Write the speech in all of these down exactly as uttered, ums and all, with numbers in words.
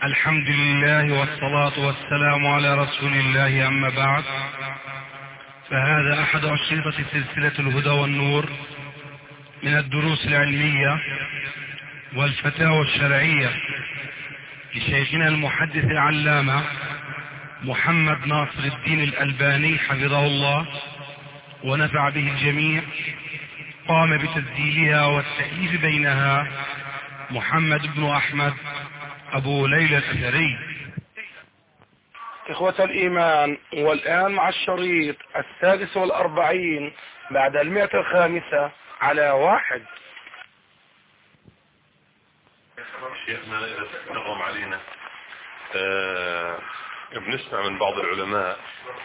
الحمد لله والصلاة والسلام على رسول الله، أما بعد، فهذا أحد أشرطة سلسلة الهدى والنور من الدروس العلمية والفتاوى الشرعية لشيخنا المحدث العلامة محمد ناصر الدين الألباني حفظه الله ونفع به الجميع. قام بتسجيلها والتأليف بينها محمد بن أحمد أبو ليلى الأثري. إخوة الإيمان، والآن مع الشريط السادس والأربعين بعد المئة الخامسة على واحد. شيخنا إذا تنغم علينا آه بنسمع من بعض العلماء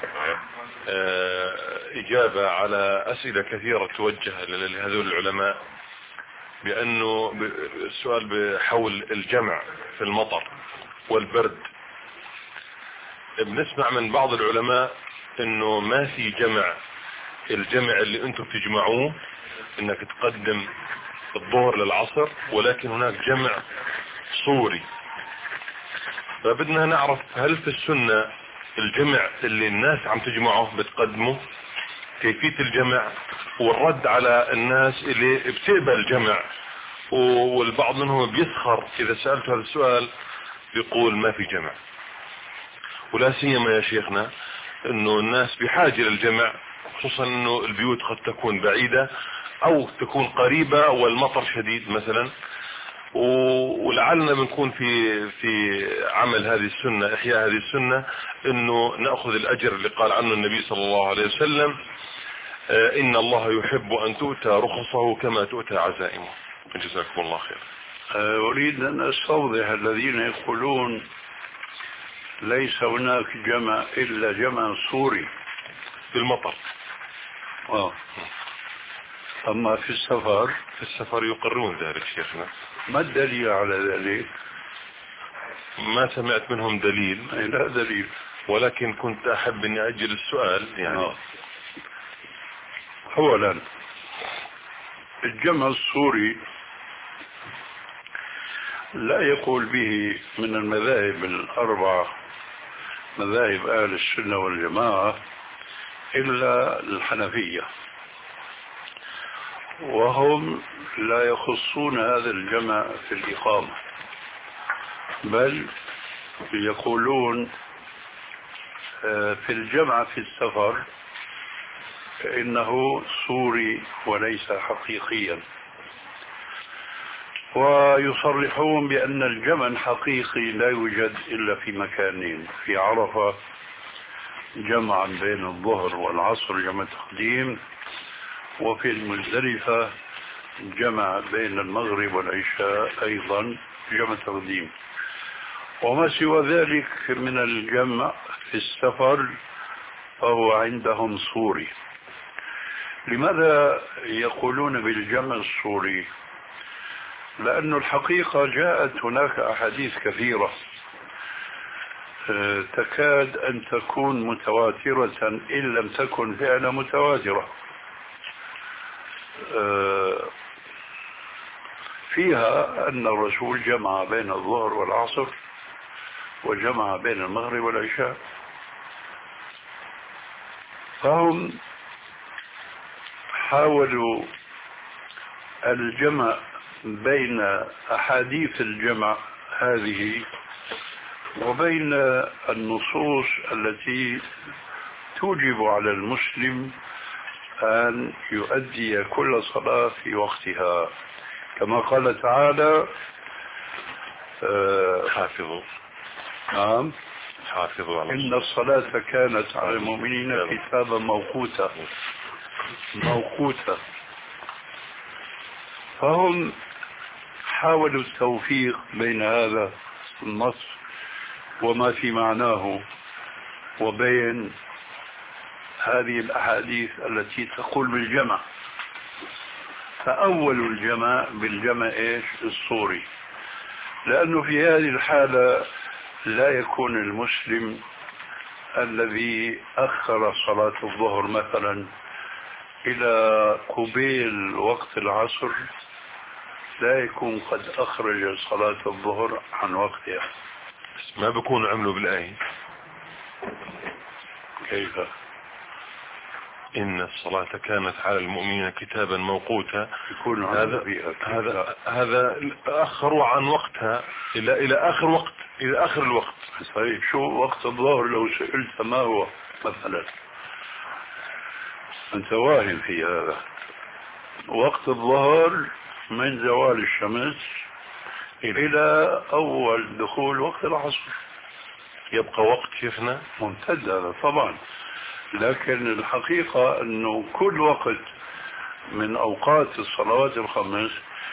آه إجابة على أسئلة كثيرة توجه لهذول العلماء بأنه السؤال بحول الجمع في المطر والبرد. بنسمع من بعض العلماء انه ما في جمع، الجمع اللي انتم تجمعوه انك تقدم الظهر للعصر، ولكن هناك جمع صوري. فبدنا نعرف هل في السنة الجمع اللي الناس عم تجمعه بتقدمه، كيفية الجمع، والرد على الناس اللي بتقبل الجمع والبعض منهم بيسخر اذا سألت هذا السؤال بيقول ما في جمع. ولا سيما يا شيخنا انه الناس بحاجة للجمع، خصوصا انه البيوت قد تكون بعيدة او تكون قريبة والمطر شديد مثلا، ولعلنا بنكون في في عمل هذه السنة، احياء هذه السنة، انه نأخذ الاجر اللي قال عنه النبي صلى الله عليه وسلم: ان الله يحب ان تؤتى رخصه كما تؤتى عزائمه. جزاكم الله خير. أريد أن أستوضح الذين يقولون ليس هناك جمع إلا جمع صوري في المطر. آه. أما في السفر في السفر يقرون ذلك شيخنا. ما الدليل على ذلك؟ ما سمعت منهم دليل. لا دليل، ولكن كنت أحب أني أجل السؤال يعني. آه. أولا الجمع الصوري لا يقول به من المذاهب الأربعة، مذاهب أهل السنة والجماعة، إلا الحنفية، وهم لا يخصون هذا الجمع في الإقامة، بل يقولون في الجمع في السفر إنه صوري وليس حقيقيا، ويصرحون بأن الجمع الحقيقي لا يوجد إلا في مكانين: في عرفة جمعا بين الظهر والعصر جمع تقديم، وفي المزدلفة جمع بين المغرب والعشاء أيضا جمع تقديم. وما سوى ذلك من الجمع في السفر فهو عندهم صوري. لماذا يقولون بالجمع الصوري؟ لأن الحقيقة جاءت هناك أحاديث كثيرة تكاد أن تكون متواترة إن لم تكن فعلا متواترة، فيها أن الرسول جمع بين الظهر والعصر وجمع بين المغرب والعشاء. فهم حاولوا الجمع بين أحاديث الجمع هذه وبين النصوص التي توجب على المسلم أن يؤدي كل صلاة في وقتها، كما قال تعالى: حافظوا نعم حافظوا على إن الصلاة كانت على المؤمنين كتابا موقوتا موقوتا. فهم حاولوا التوفيق بين هذا النص وما في معناه وبين هذه الأحاديث التي تقول بالجمع. فأول الجمع بالجمع إيش؟ الصوري، لأنه في هذه الحالة لا يكون المسلم الذي أخر صلاة الظهر مثلا إلى قبيل وقت العصر لا يكون قد أخرج صلاة الظهر عن وقتها، ما بيكونوا عملوا بالآية. كيف؟ إن الصلاة كانت على المؤمنين كتابا موقوتا. يكون هذا هذا هذا أخروا عن وقتها إلى إلى آخر وقت، إلى آخر الوقت. طيب شو وقت الظهر لو سئلت ما هو مثلا؟ أنت واهم في هذا. وقت الظهر من زوال الشمس إلى أول دخول وقت العصر. يبقى وقت شيخنا ممتد هذا طبعا، لكن الحقيقة أنه كل وقت من أوقات الصلوات الخمس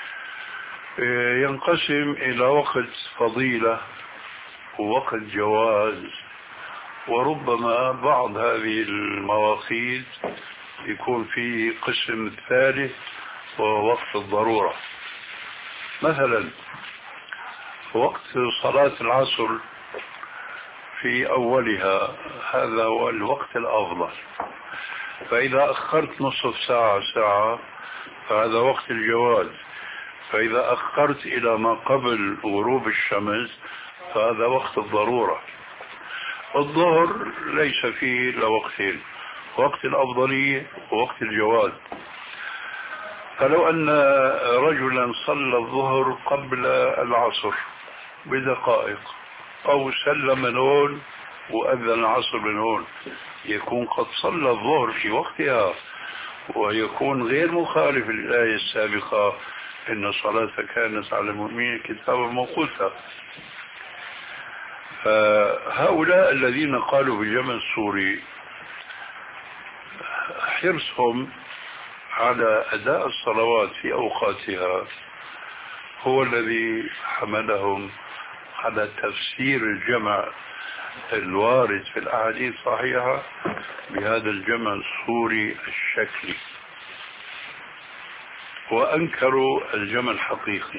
ينقسم إلى وقت فضيلة ووقت جواز، وربما بعض هذه المواقيت يكون في قسم ثالث وهو وقت الضرورة. مثلا وقت صلاة العصر في أولها هذا هو الوقت الأفضل، فإذا أخرت نصف ساعة ساعة فهذا وقت الجواز، فإذا أخرت إلى ما قبل غروب الشمس فهذا وقت الضرورة. الظهر ليس فيه إلا وقتين، وقت الأفضلية ووقت الجواز. فلو أن رجلا صلى الظهر قبل العصر بدقائق أو سلم من هون وأذن العصر من هون، يكون قد صلى الظهر في وقتها، ويكون غير مخالف للآية السابقة إن الصلاة كانت على المؤمنين كتابا موقوتا. فهؤلاء الذين قالوا بالجمع السوري حرصهم على أداء الصلوات في أوقاتها هو الذي حملهم على تفسير الجمع الوارد في الأحاديث الصحيحة بهذا الجمع السوري الشكلي، وأنكروا الجمع الحقيقي.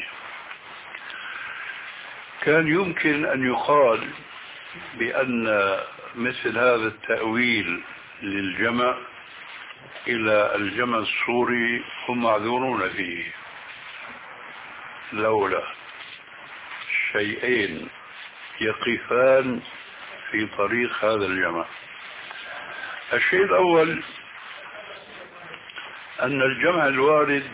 كان يمكن أن يقال بأن مثل هذا التأويل للجمع إلى الجمع السوري هم معذورون فيه، لولا شيئين يقفان في طريق هذا الجمع. الشيء الأول أن الجمع الوارد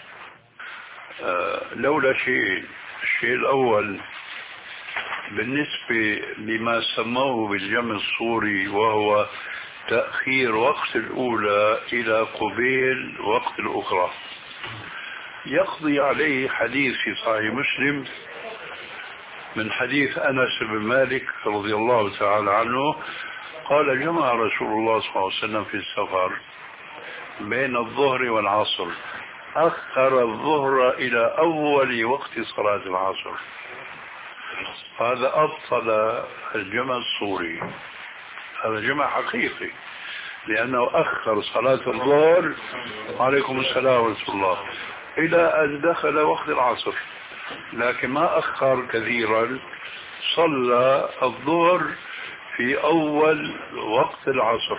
لولا شيء. الشيء الأول بالنسبة لما سموه بالجمع السوري وهو تأخير وقت الأولى إلى قبيل وقت الأخرى، يقضي عليه حديث في صحيح مسلم من حديث أنس بن مالك رضي الله تعالى عنه قال جمع رسول الله صلى الله عليه وسلم في السفر بين الظهر والعصر، أخر الظهر إلى أول وقت صلاة العصر. هذا أبطل الجمع السوري، هذا جمع حقيقي لأنه أخر صلاة الظهر عليكم السلام ورحمة الله إلى أن دخل وقت العصر، لكن ما أخر كثيرا، صلى الظهر في أول وقت العصر.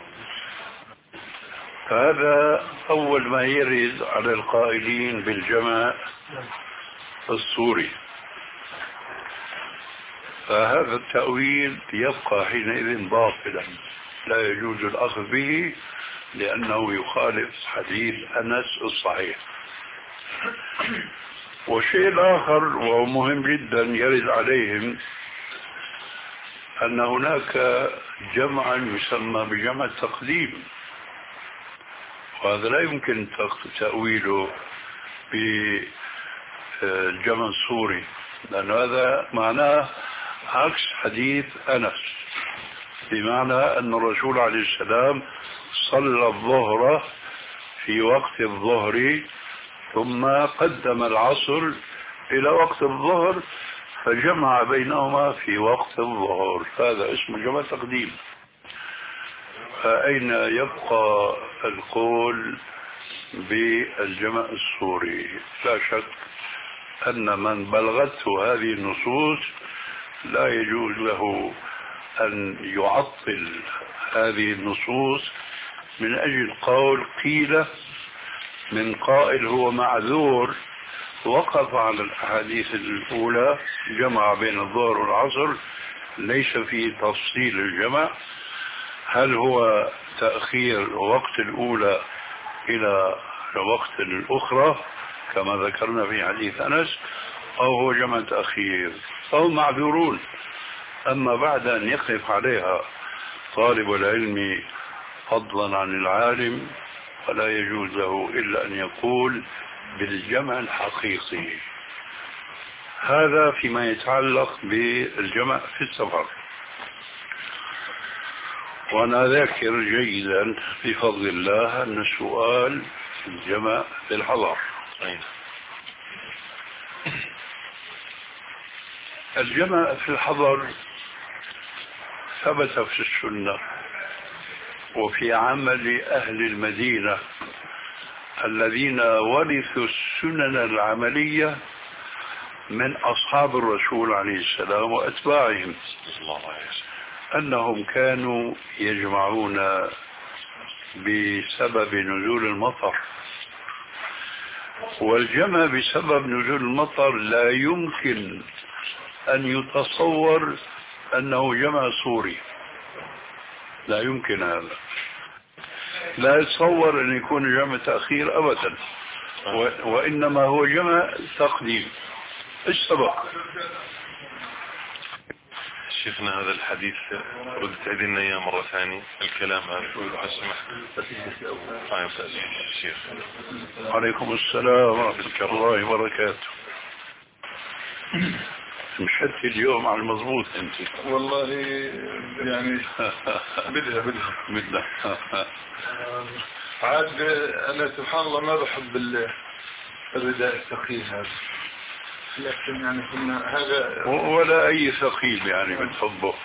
فهذا أول ما يرد على القائلين بالجمع السوري. فهذا التأويل يبقى حينئذ باطلا، لا يجوز الأخذ به لأنه يخالف حديث أنس الصحيح. والشيء الآخر وهو مهم جدا يرد عليهم أن هناك جمعا يسمى بجمع التقديم، وهذا لا يمكن تأويله بالجمع السوري، لأن هذا معناه عكس حديث أنس، بمعنى أن الرسول عليه السلام صلى الظهر في وقت الظهر ثم قدم العصر إلى وقت الظهر فجمع بينهما في وقت الظهر، هذا اسمه جمع تقديم. فأين يبقى القول بالجمع السوري؟ لا شك أن من بلغته هذه النصوص لا يجوز له أن يعطل هذه النصوص من أجل قول قيل من قائل هو معذور وقف على الأحاديث الأولى، جمع بين الظهر والعصر، ليس في تفصيل الجمع، هل هو تأخير وقت الأولى إلى وقت الأخرى كما ذكرنا في حديث أنس، أو هو جمع تأخير، أو معذورون. أما بعد أن يقف عليها طالب العلم فضلا عن العالم، فلا يجوز له إلا أن يقول بالجمع الحقيقي. هذا فيما يتعلق بالجمع في السفر. وأنا ذاكر جيدا بفضل الله أن السؤال الجمع في الحضر. الجمع في الحضر ثبت في السنة وفي عمل أهل المدينة الذين ورثوا السنن العملية من أصحاب الرسول عليه السلام وأتباعهم، أنهم كانوا يجمعون بسبب نزول المطر. والجمع بسبب نزول المطر لا يمكن أن يتصور أنه جمع صوري، لا يمكن هذا، لا يتصور أن يكون جمع تأخير أبدا، وإنما هو جمع تقديم. إيش سبق؟ شيخنا هذا الحديث رد تعيدنا إياه مرة ثانية الكلام هذا أسمح. طيب شيخ. عليكم السلام ورحمة الله وبركاته. مشت اليوم على المضبوط انت والله يعني بدها بدها بدها عاد انا سبحان الله ما بحب الرداء الثقيل هذا، لكن يعني كنا هذا ولا اي ثقيل يعني بتحبه.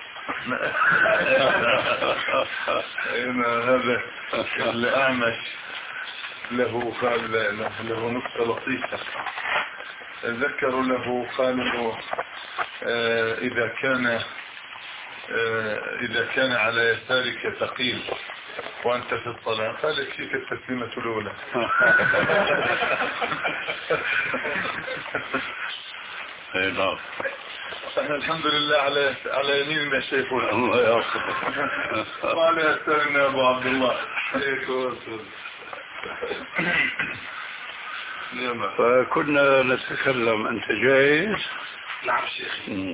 هذا الأعمش له قال له نكتة لطيفة، ذكروا له قالوا آه إذا كان آه إذا كان على يسارك ثقيل وأنت في الصلاة قال يكفيك التسليمة الأولى. نعم. احنا الحمد لله على على يمين ما شايفون. الله يعافيك. وعلى يسارنا أبو عبد الله. فكنا نتكلم، أنت جاهز؟ نعم شيخي.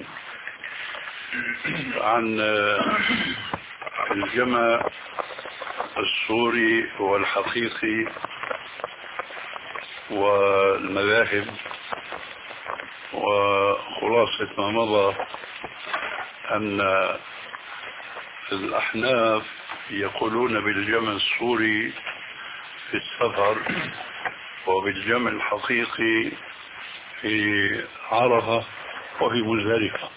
عن الجمع الصوري والحقيقي والمذاهب، وخلاصة ما مضى أن الأحناف يقولون بالجمع الصوري في السفر وبالجمع الحقيقي في عرفة وفي مزدلفة.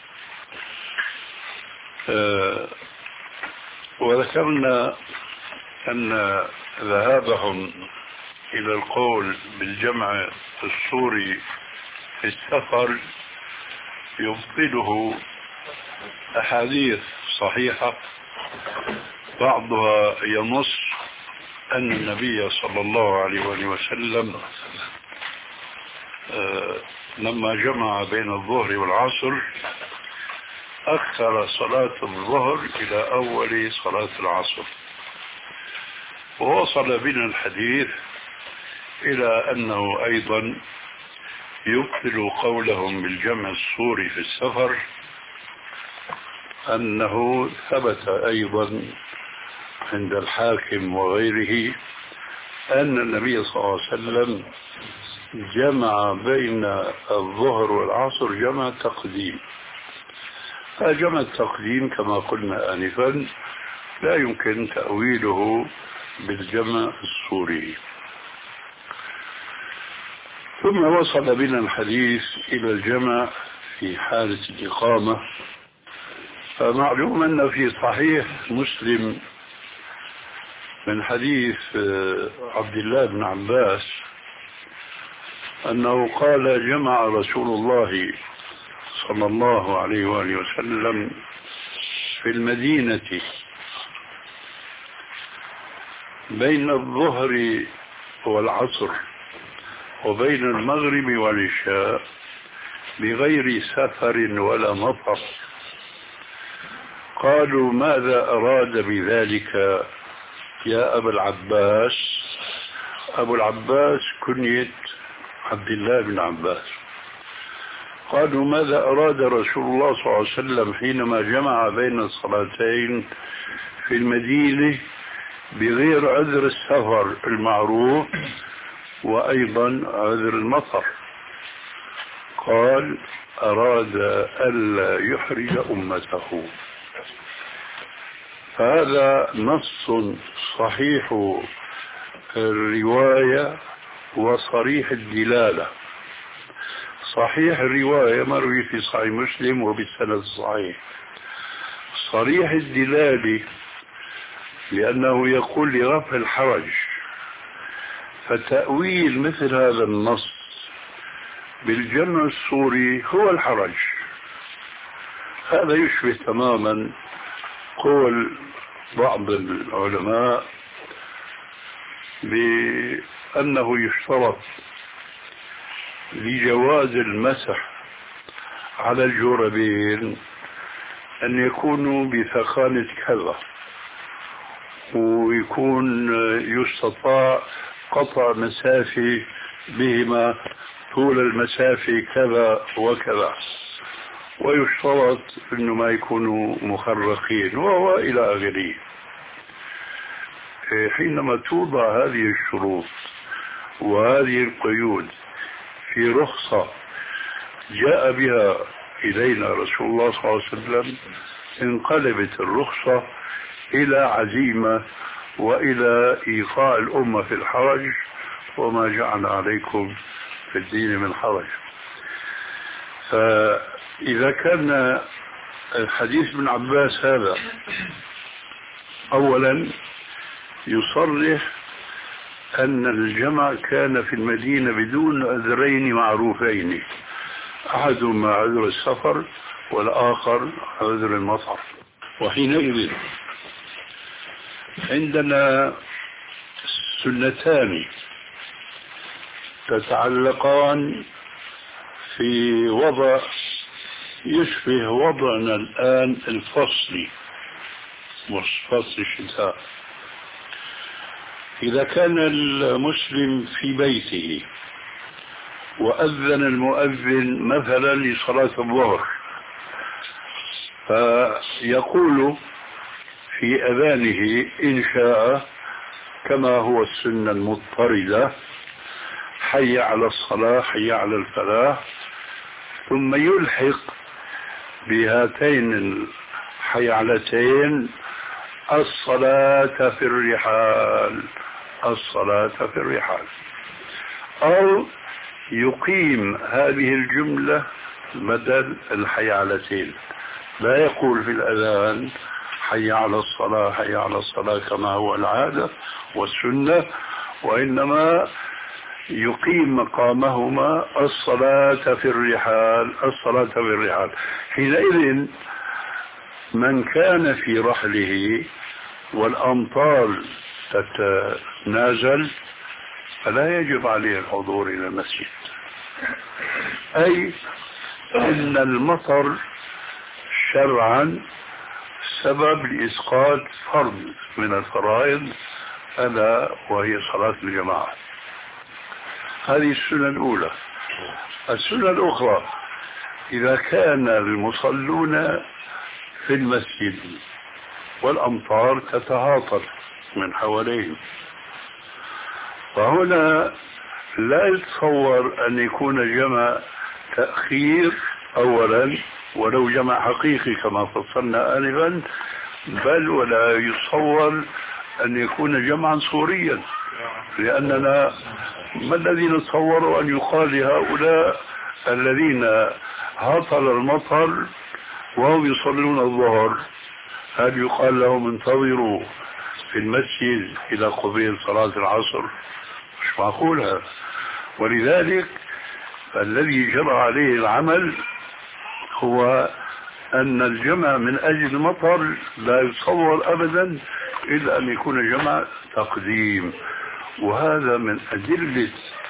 أه وذكرنا أن ذهابهم إلى القول بالجمع الصوري في السفر يبطله أحاديث صحيحة، بعضها ينص أن النبي صلى الله عليه وسلم لما جمع بين الظهر والعصر أخر صلاة الظهر إلى أول صلاة العصر. ووصل بنا الحديث إلى أنه أيضا يبطل قولهم بالجمع الصوري في السفر، أنه ثبت أيضا عند الحاكم وغيره أن النبي صلى الله عليه وسلم جمع بين الظهر والعصر جمع تقديم. فجمع التقديم كما قلنا آنفا لا يمكن تأويله بالجمع الصوري. ثم وصل بنا الحديث إلى الجمع في حالة الإقامة. فمعلوم أن في صحيح مسلم من حديث عبد الله بن عباس أنه قال جمع رسول الله صلى الله عليه وآله وسلم في المدينة بين الظهر والعصر وبين المغرب والعشاء بغير سفر ولا مطر. قالوا ماذا أراد بذلك يا أبا العباس؟ أبو العباس كنية عبد الله بن عباس. قالوا ماذا أراد رسول الله صلى الله عليه وسلم حينما جمع بين الصلاتين في المدينة بغير عذر السفر المعروف وأيضا عذر المطر؟ قال أراد ألا يحرج أمته. فهذا نص صحيح الرواية وصريح الدلالة. صحيح الرواية مروي في صحيح مسلم وبالسند الصحيح. صريح الدلالة لأنه يقول لرفع الحرج. فتأويل مثل هذا النص بالجمع الصوري هو الحرج. هذا يشبه تماما قول بعض العلماء بأنه يشترط لجواز المسح على الجوربين أن يكونوا بثخانة كذا، ويكون يستطاع قطع مسافة بهما طول المسافة كذا وكذا، ويشترط أنه ما يكونوا مخرقين وهو إلى آخره. حينما توضع هذه الشروط وهذه القيود في رخصة جاء بها إلينا رسول الله صلى الله عليه وسلم، انقلبت الرخصة إلى عزيمة وإلى إيقاع الأمة في الحرج، وما جعل عليكم في الدين من حرج. فإذا كان الحديث ابن عباس هذا أولا يصرح أن الجمع كان في المدينة بدون عذرين معروفين، أحدهما عذر السفر والآخر عذر المطر. وحينئذ عندنا سنتان تتعلقان في وضع يشبه وضعنا الآن الفصلي، مش فصل الشتاء. إذا كان المسلم في بيته وأذن المؤذن مثلا لصلاة الظهر، فيقول في أذانه إن شاء كما هو السنة المضطردة حي على الصلاة حي على الفلاح، ثم يلحق بهاتين الحيعلتين الصلاة في الرحال الصلاة في الرحال، أو يقيم هذه الجملة بدل الحيعلتين. لا يقول في الأذان حي على الصلاة حي على الصلاة كما هو العادة والسنة، وإنما يقيم مقامهما الصلاة في الرحال الصلاة في الرحال. حينئذ من كان في رحله والأمطار تتنازل فلا يجب عليه الحضور إلى المسجد، أي إن المطر شرعا سبب لإسقاط فرض من الفرائض ألا وهي صلاة الجماعة. هذه السنة الأولى. السنة الأخرى إذا كان المصلون في المسجد والأمطار تتهاطل من حواليهم، فهنا لا يتصور أن يكون جمع تأخير أولا ولو جمع حقيقي كما فصلنا آنفا، بل ولا يتصور أن يكون جمعا صوريا، لأننا ما الذي نتصور أن يقال لهؤلاء الذين هطل المطر وهم يصلون الظهر، هل يقال لهم انتظروا في المسجد إلى قبيل صلاة العصر؟ مش معقول هذا. ولذلك الذي جرى عليه العمل هو أن الجمع من أجل المطر لا يتصور أبدا إلا أن يكون جمع تقديم. وهذا من أدلة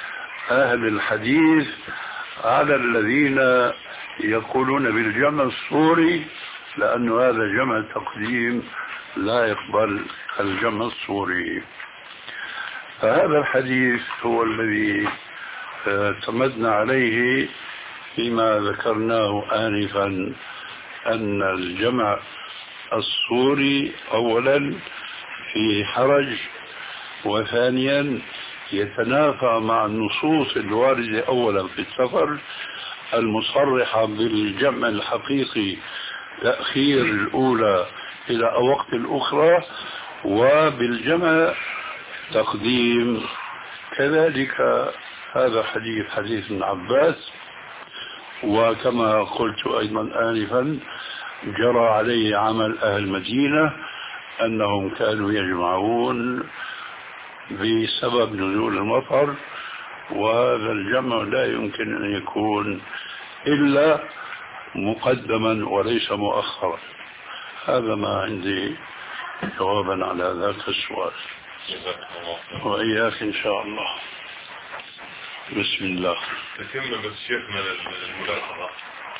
أهل الحديث على الذين يقولون بالجمع الصوري، لأن هذا جمع تقديم لا يقبل الجمع الصوري. فهذا الحديث هو الذي اعتمدنا عليه فيما ذكرناه آنفا، أن الجمع الصوري أولا في حرج، وثانيا يتنافى مع النصوص الواردة أولا في السفر المصرحة بالجمع الحقيقي تأخير الأولى إلى وقت الأخرى، وبالجمع تقديم. كذلك هذا حديث حديث ابن عباس، وكما قلت أيضا آنفا جرى عليه عمل أهل المدينة أنهم كانوا يجمعون بسبب نزول المطر، وهذا الجمع لا يمكن أن يكون إلا مقدما وليس مؤخرا. هذا ما عندي جوابا على ذاك السؤال، وإياك إن شاء الله. بسم الله. تتم بس شيخنا الملاحظة،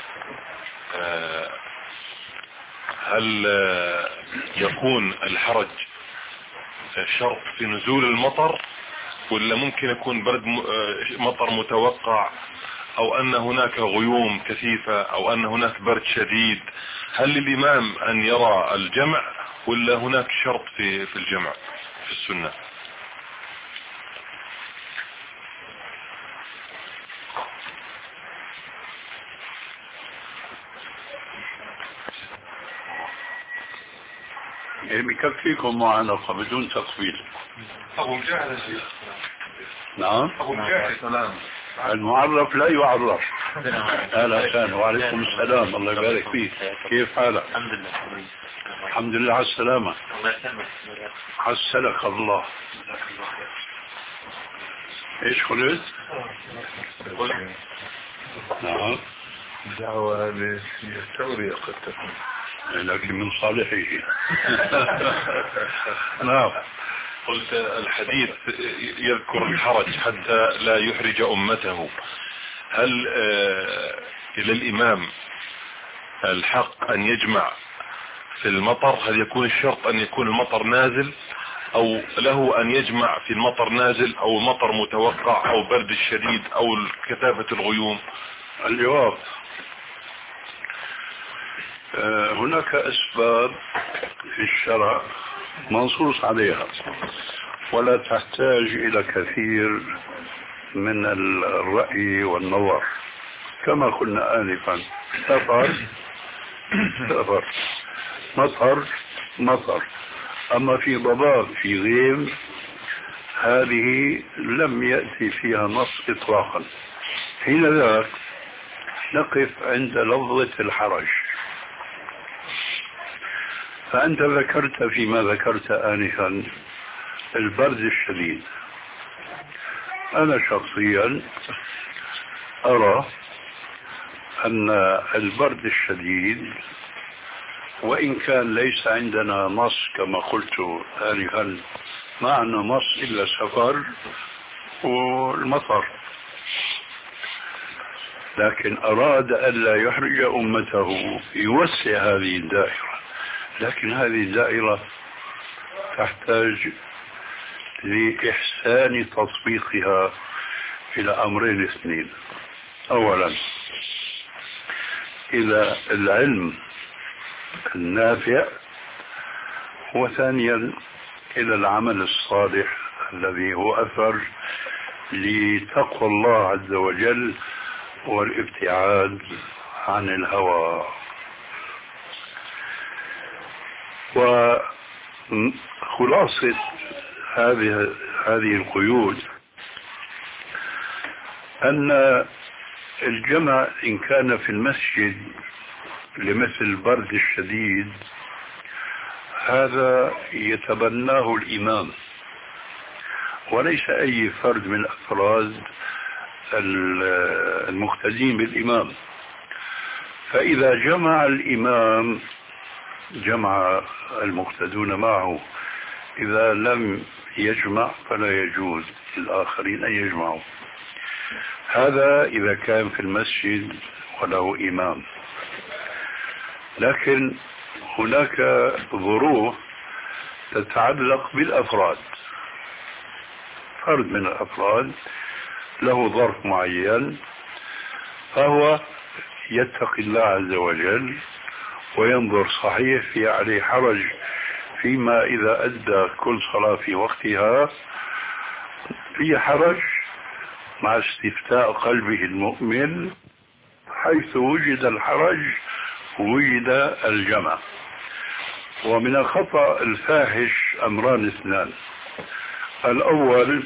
هل يكون الحرج شرط في نزول المطر، ولا ممكن يكون برد مطر متوقع، او ان هناك غيوم كثيفة، او ان هناك برد شديد؟ هل للامام ان يرى الجمع، ولا هناك شرط في في الجمع في السنة؟ بكفيكم معانقة بدون تقبيل. أبو مجاهد شيخ. نعم. أبو مجاهد سلام. المعرف لا يعرف. أهلا وسهلا. وعليكم السلام. الله يبارك فيك. كيف حالك؟ الحمد لله. الحمد لله على السلامة. الله يسلمك. حسنك الله. ايش قلت؟ نعم. دعوة للتورية قد تكون، لكن من صالحه. نعم. قلت الحديث يذكر الحرج حتى لا يحرج أمته. هل آه إلى الإمام الحق أن يجمع في المطر؟ هل يكون الشرط أن يكون المطر نازل، أو له أن يجمع في المطر نازل، أو المطر متوقع، أو برد الشديد، أو كثافة الغيوم؟ الجواب هناك أسباب في الشرع منصوص عليها، ولا تحتاج إلى كثير من الرأي والنظر. كما قلنا آنفا، سفر سفر، مطر مطر. أما في ضباب في غيم، هذه لم يأتي فيها نص إطلاقا. حين ذاك نقف عند لفظة الحرج. فأنت ذكرت فيما ذكرت آنفا البرد الشديد. أنا شخصيا أرى أن البرد الشديد، وإن كان ليس عندنا نص كما قلت آنفا، ما عندنا نص إلا سفر والمطر، لكن أراد ألا يحرج أمته يوسع هذه الدائرة. لكن هذه الدائرة تحتاج لإحسان تطبيقها إلى أمرين اثنين: أولا إلى العلم النافع، وثانيا إلى العمل الصالح الذي هو أثر لتقوى الله عز وجل والابتعاد عن الهوى. وخلاصة هذه هذه القيود أن الجمع إن كان في المسجد لمثل البرد الشديد، هذا يتبناه الإمام وليس أي فرد من أفراد المقتدين بالإمام. فإذا جمع الإمام جمع المقتدون معه، إذا لم يجمع فلا يجوز للآخرين أن يجمعوا. هذا إذا كان في المسجد وله إمام. لكن هناك ظروف تتعلق بالأفراد. فرد من الأفراد له ظرف معين، فهو يتقي الله عز وجل وينظر صحيح في عليه حرج فيما إذا أدى كل صلاة في وقتها، في حرج مع استفتاء قلبه المؤمن. حيث وجد الحرج وجد الجمع. ومن الخطأ الفاحش أمران اثنان. الأول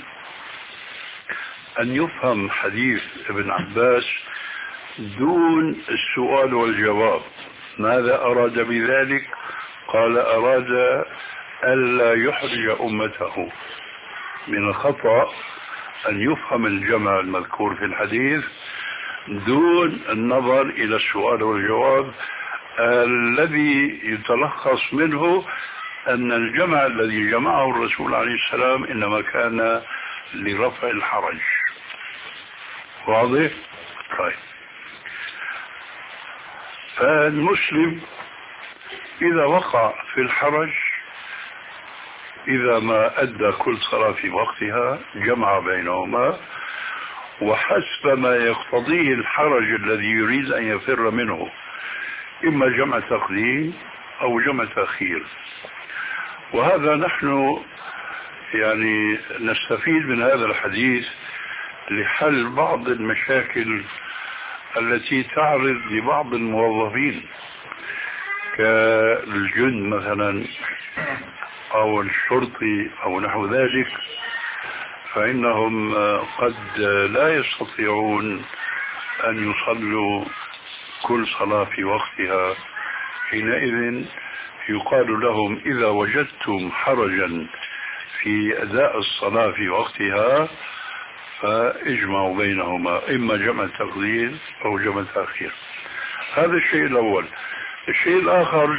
أن يفهم حديث ابن عباس دون السؤال والجواب. ماذا أراد بذلك؟ قال أراد ألا يحرج أمته. من الخطأ أن يفهم الجمع المذكور في الحديث دون النظر إلى السؤال والجواب الذي يتلخص منه أن الجمع الذي جمعه الرسول عليه السلام إنما كان لرفع الحرج. واضح؟ طيب. فالمسلم إذا وقع في الحرج إذا ما أدى كل صلاة في وقتها جمع بينهما، وحسب ما يقتضيه الحرج الذي يريد أن يفر منه، إما جمع تقديم أو جمع تأخير. وهذا نحن يعني نستفيد من هذا الحديث لحل بعض المشاكل التي تعرض لبعض الموظفين كالجند مثلا أو الشرطي أو نحو ذلك، فإنهم قد لا يستطيعون أن يصلوا كل صلاة في وقتها. حينئذ يقال لهم إذا وجدتم حرجا في أداء الصلاة في وقتها فاجمعوا بينهما، إما جمع تقديم أو جمع تأخير. هذا الشيء الأول. الشيء الآخر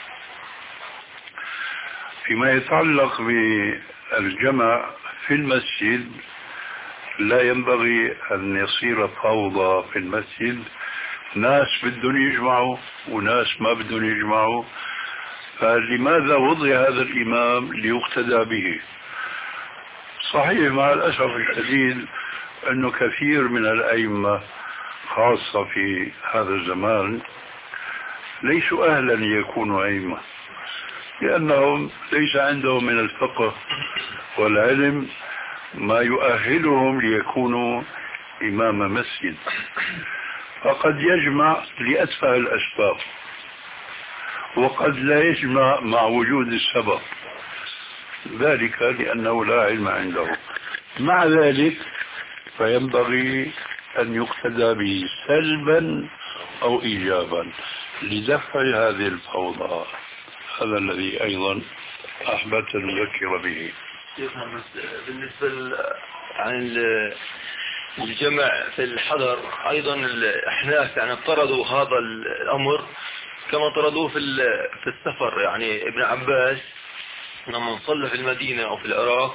فيما يتعلق بالجمع في المسجد، لا ينبغي أن يصير فوضى في المسجد، ناس بدهم يجمعوا وناس ما بدهم يجمعوا. فلماذا وضع هذا الإمام؟ ليقتدى به. صحيح مع الأسف الشديد أنه كثير من الأئمة خاصة في هذا الزمان ليسوا أهلا ليكونوا أئمة، لأنهم ليس عندهم من الفقه والعلم ما يؤهلهم ليكونوا إمام مسجد، فقد يجمع لأتفه الأسباب وقد لا يجمع مع وجود السبب، ذلك لأنه لا علم عنده. مع ذلك فينبغي أن يقتدى به سلبا أو إيجابا لدفع هذه الفوضى. هذا الذي أيضا أحببت أن نذكر به. بالنسبة عن الجمع في الحضر أيضا الأحناف يعني افترضوا هذا الأمر كما افترضوه في في السفر. يعني ابن عباس لما صلى في المدينة أو في العراق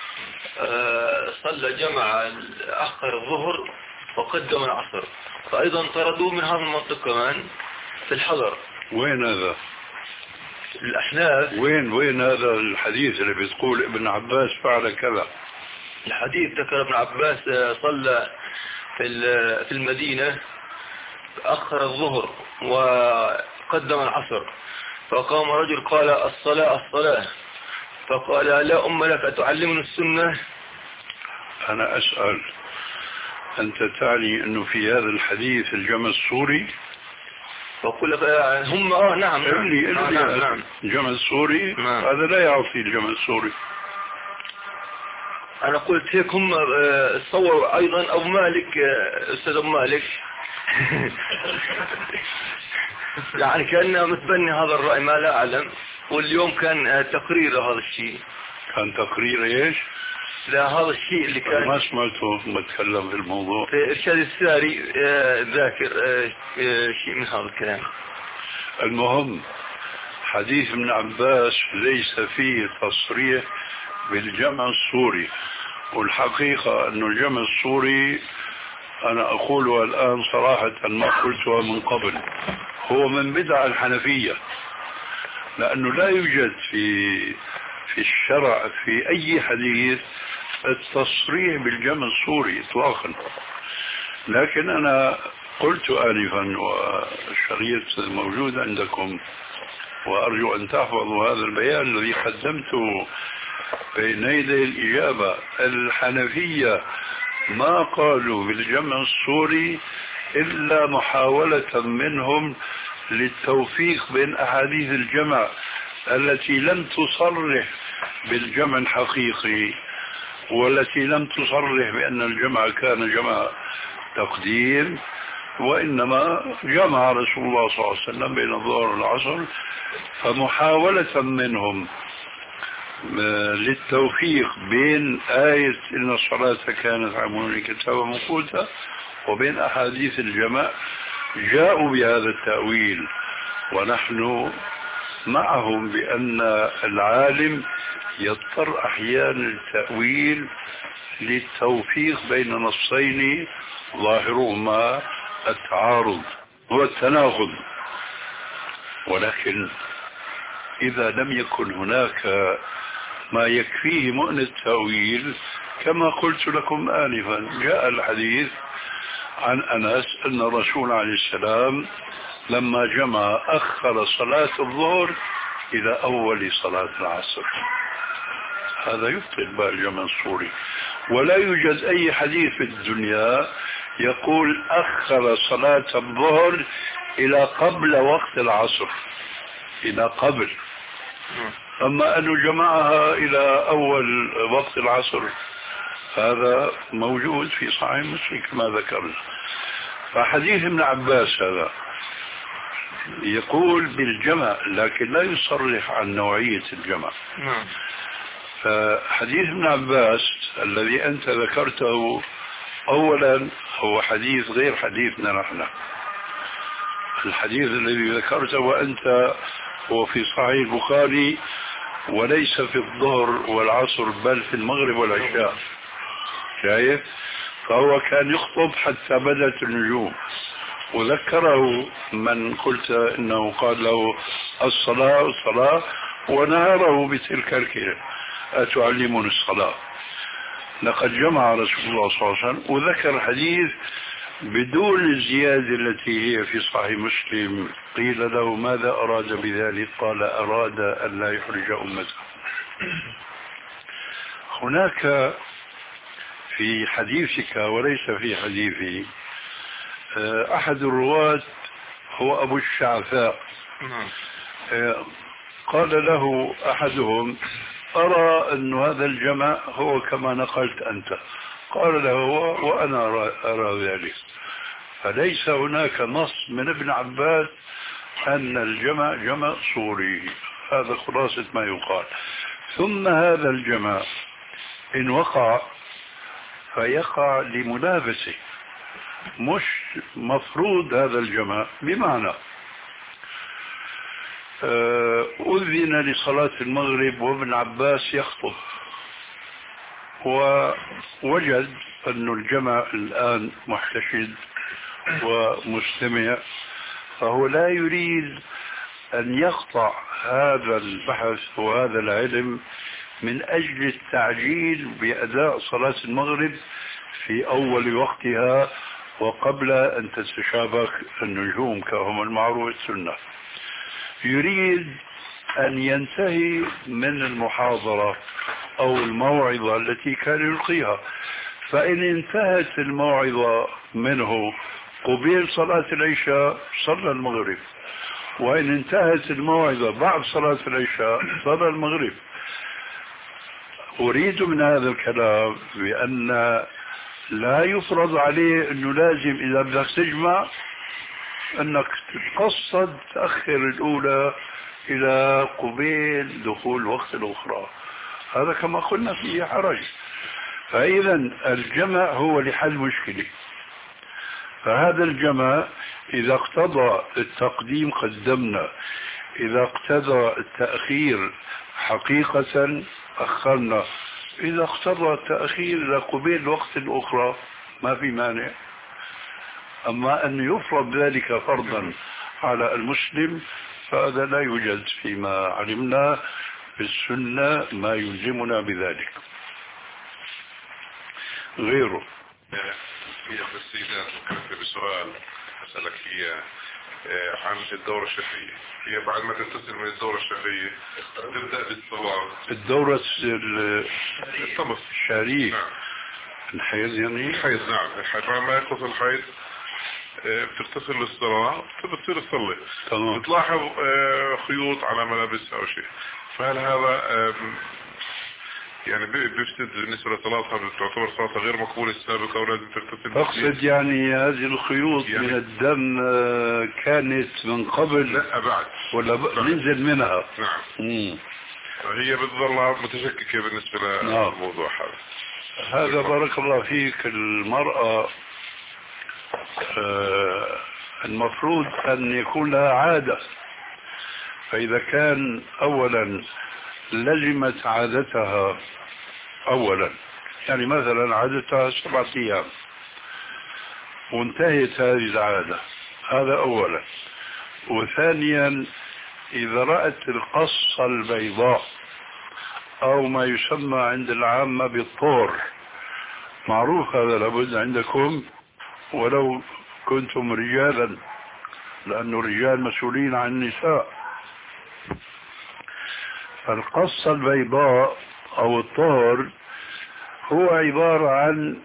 صلى جمع أخر الظهر وقدم العصر، فأيضا طردوه من هذا المنطق كمان في الحضر. وين هذا؟ الأحناف. وين وين هذا الحديث اللي بتقول ابن عباس فعل كذا؟ الحديث ذكر ابن عباس صلى في في المدينة أخر الظهر وقدم العصر، فقام رجل قال الصلاة الصلاة، فقال لا أم لك أتعلمني السنة؟ أنا أسأل، أنت تعني أنه في هذا الحديث الجمع السوري؟ فقل لك هم آه نعم إلي نعم, إلي نعم, نعم. الجمع السوري نعم. هذا لا يعطي الجمع السوري. أنا قلت هيك هم صوروا أيضا أو مالك أستاذ مالك يعني كان متبني هذا الرأي ما لا أعلم، واليوم كان تقرير هذا الشيء. كان تقرير إيش؟ لا هذا الشيء اللي كان ما سمعته بتكلم في الموضوع. في إرشاد الساري ذاكر شيء من هذا الكلام. المهم حديث ابن عباس ليس فيه تصريح بالجمع السوري، والحقيقة أن الجمع السوري أنا أقولها الآن صراحة ما قلتها من قبل، هو من بدع الحنفية، لأنه لا يوجد في في الشرع في أي حديث التصريح بالجمع الصوري إطلاقا. لكن أنا قلت آنفا والشريط موجود عندكم، وأرجو أن تحفظوا هذا البيان الذي قدمته بين يدي الإجابة. الحنفية ما قالوا بالجمع الصوري إلا محاولة منهم للتوفيق بين أحاديث الجمع التي لم تصرح بالجمع الحقيقي، والتي لم تصرح بأن الجمع كان جمع تقديم، وإنما جمع رسول الله صلى الله عليه وسلم بين الظهر والعصر. فمحاولة منهم للتوفيق بين آية إن الصلاة كانت على المؤمنين كتابا موقوتا وبين أحاديث الجمع جاءوا بهذا التأويل، ونحن معهم بأن العالم يضطر أحيانا التأويل للتوفيق بين نصين ظاهرهما التعارض والتناقض. ولكن إذا لم يكن هناك ما يكفيه مؤن التأويل كما قلت لكم آنفا، جاء الحديث عن أنس أن الرسول عليه السلام لما جمع أخر صلاة الظهر إلى أول صلاة العصر، هذا يبطل بقى الجمع الصوري. ولا يوجد أي حديث في الدنيا يقول أخر صلاة الظهر إلى قبل وقت العصر، إلى قبل. أما أنه جمعها إلى أول وقت العصر هذا موجود في صحيح مسلم كما ذكرنا. فحديث ابن عباس هذا يقول بالجمع لكن لا يصرح عن نوعية الجمع. فحديث ابن عباس الذي أنت ذكرته أولا هو حديث غير حديثنا نحن. الحديث الذي ذكرته وأنت هو في صحيح البخاري وليس في الظهر والعصر بل في المغرب والعشاء، شايف؟ فهو كان يخطب حتى بدت النجوم، وذكره من قلت انه قال له الصلاة الصلاة ونهره بتلك الكلمة أتعلمون الصلاة. لقد جمع رسول الله صلى الله عليه وسلم وذكر حديث بدون الزيادة التي هي في صحيح مسلم. قيل له ماذا أراد بذلك؟ قال أراد أن لا يحرج أمته. هناك في حديثك وليس في حديثي أحد الرواة هو أبو الشعثاء، قال له أحدهم أرى أن هذا الجمع هو كما نقلت أنت، قال له وأنا أرى ذلك. فليس هناك نص من ابن عباس أن الجمع جمع صوري، هذا خلاصة ما يقال. ثم هذا الجمع إن وقع فيقع لمنافسه، مش مفروض هذا الجمع. بمعنى أذن لصلاة المغرب وابن عباس يخطب ووجد أن الجمع الآن محتشد ومستمع، فهو لا يريد أن يقطع هذا البحث وهذا العلم من أجل التعجيل بأداء صلاة المغرب في أول وقتها وقبل أن تتشابك النجوم كما المعروف السنة. يريد أن ينتهي من المحاضرة أو الموعظة التي كان يلقيها، فإن انتهت الموعظة منه قبيل صلاة العشاء صلى المغرب، وإن انتهت الموعظة بعد صلاة العشاء صلى المغرب. أريد من هذا الكلام بأن لا يفرض عليه أنه لازم إذا بدك تجمع أنك تقصد تأخر الأولى إلى قبيل دخول وقت الأخرى، هذا كما قلنا فيه حرج. فإذا الجمع هو لحل مشكلة، فهذا الجمع إذا اقتضى التقديم قدمنا، إذا اقتضى التأخير حقيقة أخرنا، إذا اقتضى التأخير إلى قبيل الوقت الأخرى ما في مانع. أما أن يفرض ذلك فرضا على المسلم فهذا لا يوجد فيما علمنا في السنة ما يلزمنا بذلك غيره. في السيدات فكرت بسؤال أسألك هي عن الدورة الشهرية. هي بعد ما تتصل من الدورة الشهرية تبدأ بالصلاة. الدورة الطمس الشهرية. نعم. الحيض يعني الحيض. نعم. بعد ما يخلص الحيض بتغتسل للصلاة بتصير تصلي. تمام. بتلاحظ خيوط على ملابسها أو شيء، فهل هذا يعني بيفسد بالنسبة لصلاتها، تعتبر صلاتها غير مقبولة السابقة ولازم تغتسل؟ أقصد يعني هذه الخيوط يعني من الدم كانت من قبل؟ لا بعد. ولا ب... ننزل منها؟ نعم. مم. هي بتظل متشككة بالنسبة للموضوع هذا. هذا بارك الله فيك. المرأة آه المفروض أن يكون لها عادة، فإذا كان أولا لزمت عادتها أولا، يعني مثلا عادتها سبعة أيام وانتهت هذه العادة، هذا أولا. وثانيا إذا رأت القصة البيضاء أو ما يسمى عند العامة بالطور، معروف هذا لابد عندكم ولو كنتم رجالا، لأن الرجال مسؤولين عن النساء. القصة البيضاء أو الطهر هو عبارة عن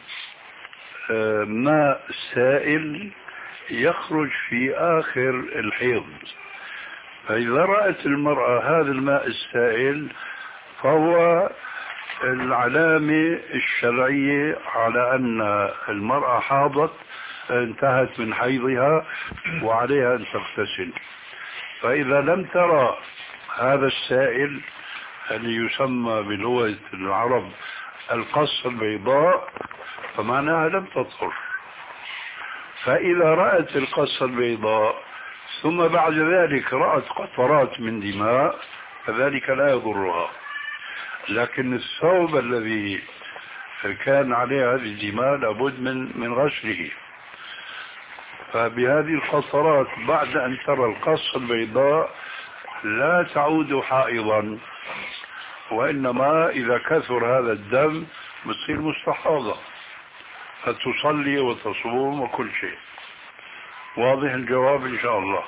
ماء سائل يخرج في آخر الحيض، فإذا رأت المرأة هذا الماء السائل فهو العلامة الشرعية على أن المرأة حاضت، انتهت من حيضها وعليها أن تغتسل. فإذا لم ترى هذا السائل الذي يسمى بلغة العرب القصة البيضاء فمعناها لم تطهر. فإذا رأت القصة البيضاء ثم بعد ذلك رأت قطرات من دماء فذلك لا يضرها، لكن الثوب الذي كان عليه هذه الدماء لابد من من غسله. فبهذه القطرات بعد أن ترى القصة البيضاء لا تعود حائضا، وإنما إذا كثر هذا الدم بتصير مستحاضة فتصلي وتصوم وكل شيء. واضح الجواب إن شاء الله.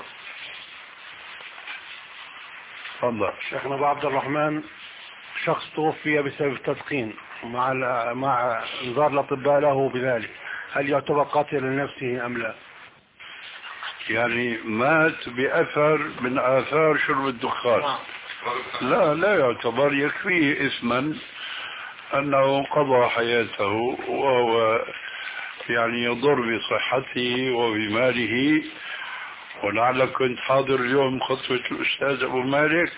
تفضل. شيخنا أبو عبد الرحمن، شخص توفي بسبب التدخين مع مع انذار الأطباء له بذلك، هل يعتبر قاتل لنفسه أم لا؟ يعني مات بأثر من آثار شرب الدخان؟ لا لا يعتبر، يكفيه إثما أنه قضى حياته وهو يعني يضر بصحته وبماله. ولعلك كنت حاضر اليوم خطبة الأستاذ أبو مالك،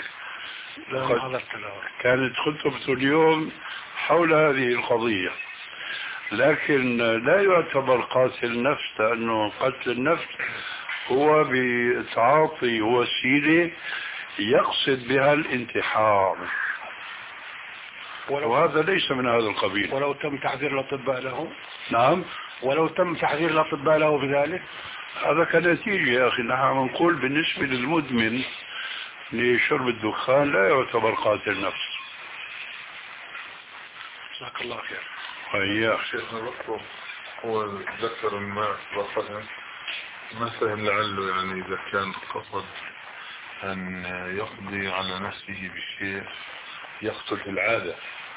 كانت خطبته اليوم حول هذه القضية. لكن لا يعتبر قاتل نفس، لأنه قتل النفس هو بتعاطي وسيلة يقصد بها الانتحار، وهذا ليس من هذا القبيل. ولو تم تحذير الأطباء له؟ نعم، ولو تم تحذير الأطباء له بذلك؟ هذا كنتيجة يا أخي. نحن نقول بالنسبة للمدمن لشرب الدخان لا يعتبر قاتل نفس. جزاك الله خير. وإياك. شيخنا الرسول هو ذكر ما فهم ما فهم لعله يعني إذا كان قصد أن يقضي على نفسه بشيء يقتل في العادة،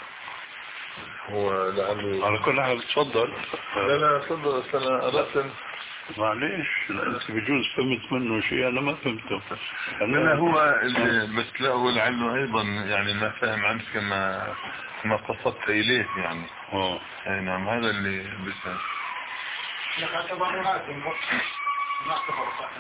هو لعله على كل حال تفضل. لا لا تفضل. أنا أردت معليش، أنت بجوز فهمت منه شيء أنا ما فهمته. أنا هو بس لا هو لعله أيضا يعني ما فهم عنك كما ما قصدت إليه يعني. اه أي نعم، هذا اللي بسأل. لك اعتبرات ما اعتبر صاحب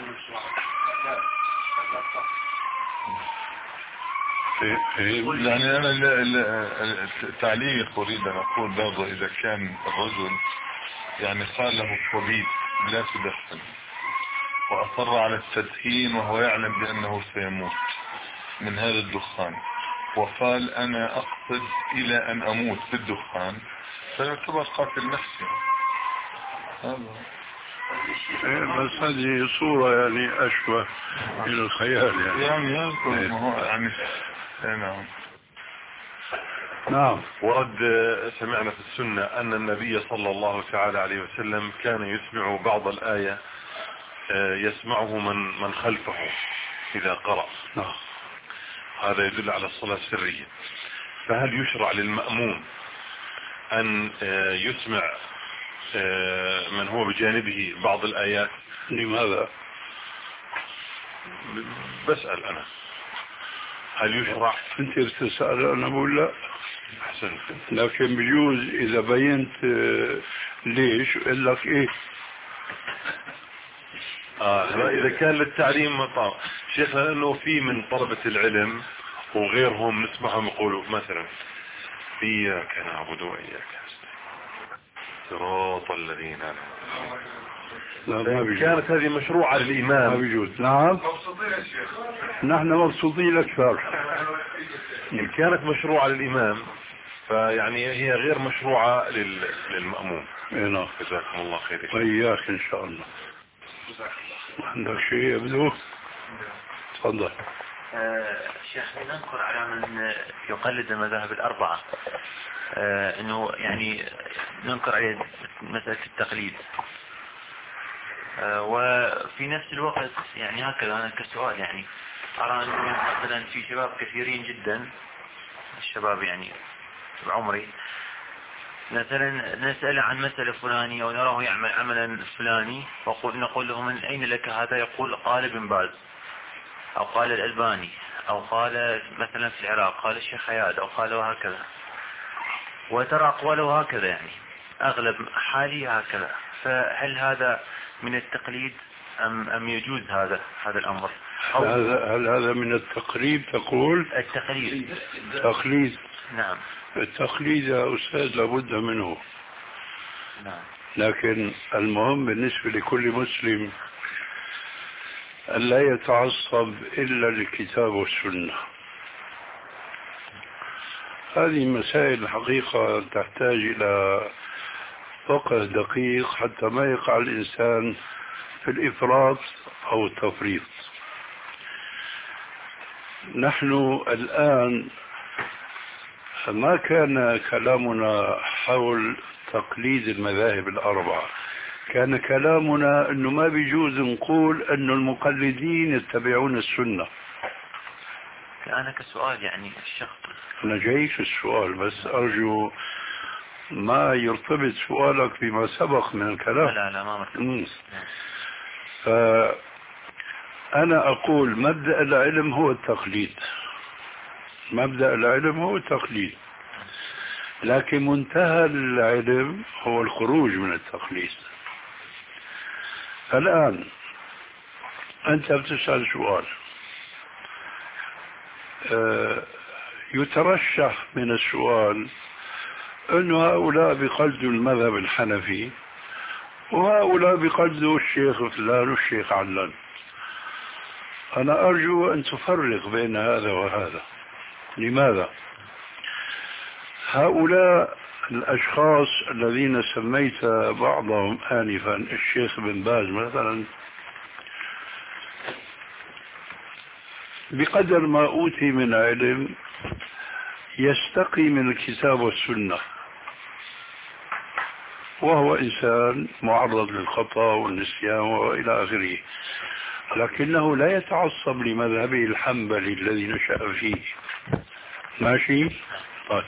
يعني أنا التعليق أريد أن أقول برضه إذا كان الرجل يعني قال له الطبيب لا تدخن وأصر على التدخين وهو يعلم بأنه سيموت من هذا الدخان، وقال أنا أقصد إلى أن أموت بالدخان، فيعتبر قاتل نفسي. هذا بس هذه صورة يعني أشبه إلى الخيال يعني يعني يذكر ما هو يعني نعم. نعم. ورد سمعنا في السنة أن النبي صلى الله تعالى عليه وسلم كان يسمع بعض الآية يسمعه من من خلفه إذا قرأ. نعم. هذا يدل على الصلاة السرية. فهل يشرع للمأموم أن يسمع من هو بجانبه بعض الآيات؟ لماذا؟ بسأل أنا هل يشرع؟ أنت بتسأل أنا بقول لا. أحسنت. لكن بيجوز إذا بينت ليش قل لك إيه. آه إذا كان للتعليم مطار شيخنا، لأنه في من طلبة العلم وغيرهم نسمعهم يقولوا مثلا إياك نعبد وإياك نستعين صراط الذين أنعمت. كانت هذه مشروعة للإمام. ما بيجوز. نعم. نحن مبسوطين أكثر. إن كانت مشروعة للإمام فيعني هي غير مشروعة لل... للمأموم. نعم. جزاكم الله خير. وإياك إن شاء الله. عندك شيء يبدو؟ تفضل. آه شيخ، نذكر على من يقلد المذاهب الأربعة آه أنه يعني ننكر عليه مسألة التقليد، آه وفي نفس الوقت يعني هكذا أنا كسؤال يعني أرى أنه مثلا في شباب كثيرين جدا، الشباب يعني بعمري مثلا نسأل عن مسألة فلانية أو نراه يعمل عملا فلاني ونقول له من أين لك هذا؟ يقول قال ابن باز أو قال الألباني أو قال مثلا في العراق قال الشيخ عياد أو قال وهكذا، وترى أقواله هكذا يعني أغلب حالي هكذا. فهل هذا من التقليد أم أم يجوز هذا هذا الأمر؟ هذا هل هذا من التقليد تقول؟ التقليد. تقليد. نعم. التقليد يا أستاذ لابد منه. نعم. لكن المهم بالنسبة لكل مسلم أن لا يتعصب إلا للكتاب والسنة. هذه مسائل الحقيقة تحتاج إلى فقه دقيق حتى ما يقع الإنسان في الإفراط أو التفريط. نحن الآن ما كان كلامنا حول تقليد المذاهب الأربعة، كان كلامنا أنه ما بيجوز نقول أن المقلدين يتبعون السنة. أنا كسؤال يعني الشخص أنا جاي في السؤال بس أرجو ما يرتبط سؤالك بما سبق من الكلام. لا لا ما مرتبط. فأنا أقول مبدأ العلم هو التقليد، مبدأ العلم هو التقليد، لكن منتهى العلم هو الخروج من التقليد. الآن أنت بتسأل سؤال أه يترشح من السؤال أن هؤلاء بقلدوا المذهب الحنفي وهؤلاء بقلدوا الشيخ فلان والشيخ علان. أنا أرجو أن تفرق بين هذا وهذا. لماذا؟ هؤلاء الأشخاص الذين سميت بعضهم آنفا الشيخ بن باز مثلا بقدر ما أوتي من علم يستقي من الكتاب والسنة، وهو إنسان معرض للخطأ والنسيان وإلى آخره، لكنه لا يتعصب لمذهبه الحنبلي الذي نشأ فيه. ماشي؟ طيب